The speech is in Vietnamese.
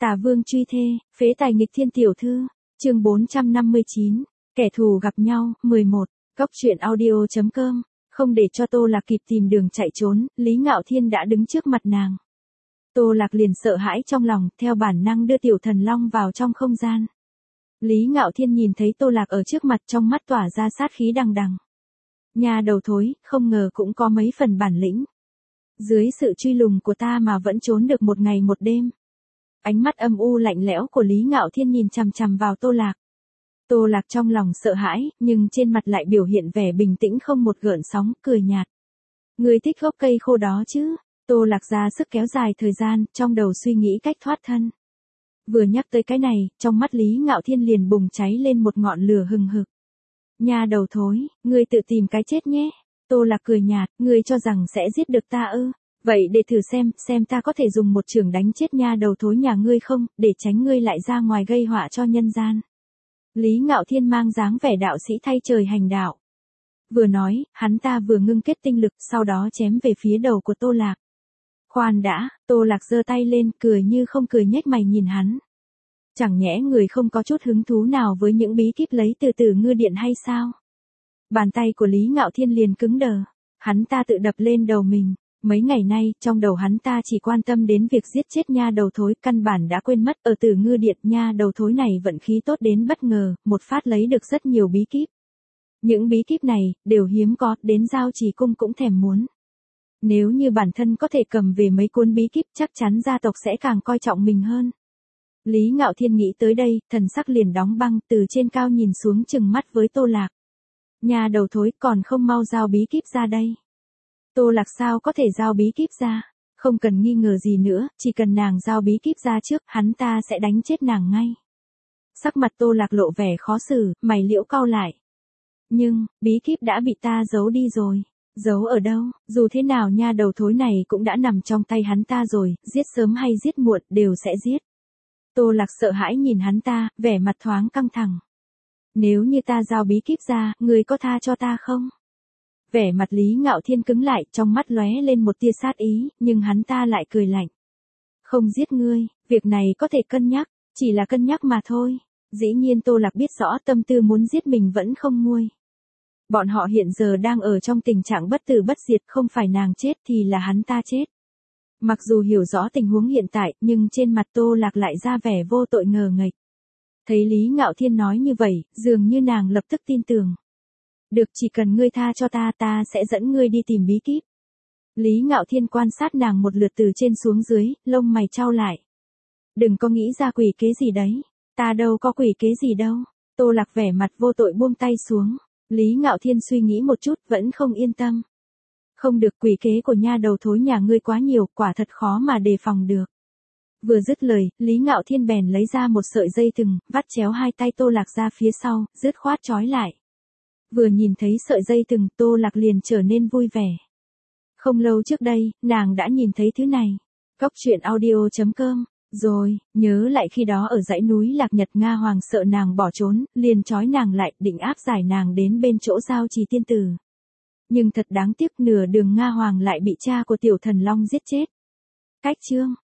Tả Vương truy thê, phế tài nghịch thiên tiểu thư, chương 459, kẻ thù gặp nhau, 11, Cóc truyện audio.com, không để cho Tô Lạc kịp tìm đường chạy trốn, Lý Ngạo Thiên đã đứng trước mặt nàng. Tô Lạc liền sợ hãi trong lòng, theo bản năng đưa tiểu thần long vào trong không gian. Lý Ngạo Thiên nhìn thấy Tô Lạc ở trước mặt, trong mắt tỏa ra sát khí đằng đằng. Nhà đầu thối, không ngờ cũng có mấy phần bản lĩnh. Dưới sự truy lùng của ta mà vẫn trốn được một ngày một đêm. Ánh mắt âm u lạnh lẽo của Lý Ngạo Thiên nhìn chằm chằm vào Tô Lạc. Tô Lạc trong lòng sợ hãi, nhưng trên mặt lại biểu hiện vẻ bình tĩnh không một gợn sóng, cười nhạt. Người thích gốc cây khô đó chứ? Tô Lạc ra sức kéo dài thời gian, trong đầu suy nghĩ cách thoát thân. Vừa nhắc tới cái này, trong mắt Lý Ngạo Thiên liền bùng cháy lên một ngọn lửa hừng hực. Nhà đầu thối, ngươi tự tìm cái chết nhé. Tô Lạc cười nhạt, ngươi cho rằng sẽ giết được ta ư? Vậy để thử xem ta có thể dùng một chưởng đánh chết nha đầu thối nhà ngươi không, để tránh ngươi lại ra ngoài gây họa cho nhân gian. Lý Ngạo Thiên mang dáng vẻ đạo sĩ thay trời hành đạo. Vừa nói, hắn ta vừa ngưng kết tinh lực, sau đó chém về phía đầu của Tô Lạc. Khoan đã, Tô Lạc giơ tay lên, cười như không cười nhếch mày nhìn hắn. Chẳng nhẽ người không có chút hứng thú nào với những bí kíp lấy từ Tử Ngư Điện hay sao? Bàn tay của Lý Ngạo Thiên liền cứng đờ. Hắn ta tự đập lên đầu mình. Mấy ngày nay, trong đầu hắn ta chỉ quan tâm đến việc giết chết nha đầu thối, căn bản đã quên mất ở Tử Ngư Điện nha đầu thối này vận khí tốt đến bất ngờ, một phát lấy được rất nhiều bí kíp. Những bí kíp này, đều hiếm có, đến Giao Trì Cung cũng thèm muốn. Nếu như bản thân có thể cầm về mấy cuốn bí kíp, chắc chắn gia tộc sẽ càng coi trọng mình hơn. Lý Ngạo Thiên nghĩ tới đây, thần sắc liền đóng băng, từ trên cao nhìn xuống chừng mắt với Tô Lạc. Nhà đầu thối, còn không mau giao bí kíp ra đây. Tô Lạc sao có thể giao bí kíp ra? Không cần nghi ngờ gì nữa, chỉ cần nàng giao bí kíp ra trước, hắn ta sẽ đánh chết nàng ngay. Sắc mặt Tô Lạc lộ vẻ khó xử, mày liễu cau lại. Nhưng, bí kíp đã bị ta giấu đi rồi. Giấu ở đâu? Dù thế nào nha đầu thối này cũng đã nằm trong tay hắn ta rồi, giết sớm hay giết muộn, đều sẽ giết. Tô Lạc sợ hãi nhìn hắn ta, vẻ mặt thoáng căng thẳng. Nếu như ta giao bí kíp ra, người có tha cho ta không? Vẻ mặt Lý Ngạo Thiên cứng lại, trong mắt lóe lên một tia sát ý, nhưng hắn ta lại cười lạnh. Không giết ngươi, việc này có thể cân nhắc, chỉ là cân nhắc mà thôi. Dĩ nhiên Tô Lạc biết rõ tâm tư muốn giết mình vẫn không nguôi. Bọn họ hiện giờ đang ở trong tình trạng bất tử bất diệt, không phải nàng chết thì là hắn ta chết. Mặc dù hiểu rõ tình huống hiện tại, nhưng trên mặt Tô Lạc lại ra vẻ vô tội ngờ nghệch. Thấy Lý Ngạo Thiên nói như vậy, dường như nàng lập tức tin tưởng. Được, chỉ cần ngươi tha cho ta, ta sẽ dẫn ngươi đi tìm bí kíp. Lý Ngạo Thiên quan sát nàng một lượt từ trên xuống dưới, lông mày chau lại. Đừng có nghĩ ra quỷ kế gì đấy. Ta đâu có quỷ kế gì đâu. Tô Lạc vẻ mặt vô tội buông tay xuống. Lý Ngạo Thiên suy nghĩ một chút, vẫn không yên tâm. Không được, quỷ kế của nha đầu thối nhà ngươi quá nhiều, quả thật khó mà đề phòng được. Vừa dứt lời, Lý Ngạo Thiên bèn lấy ra một sợi dây thừng, vắt chéo hai tay Tô Lạc ra phía sau, dứt khoát trói lại. Vừa nhìn thấy sợi dây thừng, Tô Lạc liền trở nên vui vẻ. Không lâu trước đây, nàng đã nhìn thấy thứ này. Cóc truyện audio.com. Rồi, nhớ lại khi đó ở dãy núi Lạc Nhật, Nga Hoàng sợ nàng bỏ trốn, liền trói nàng lại, định áp giải nàng đến bên chỗ Giao Trì tiên tử. Nhưng thật đáng tiếc, nửa đường Nga Hoàng lại bị cha của tiểu thần long giết chết. Cách chương.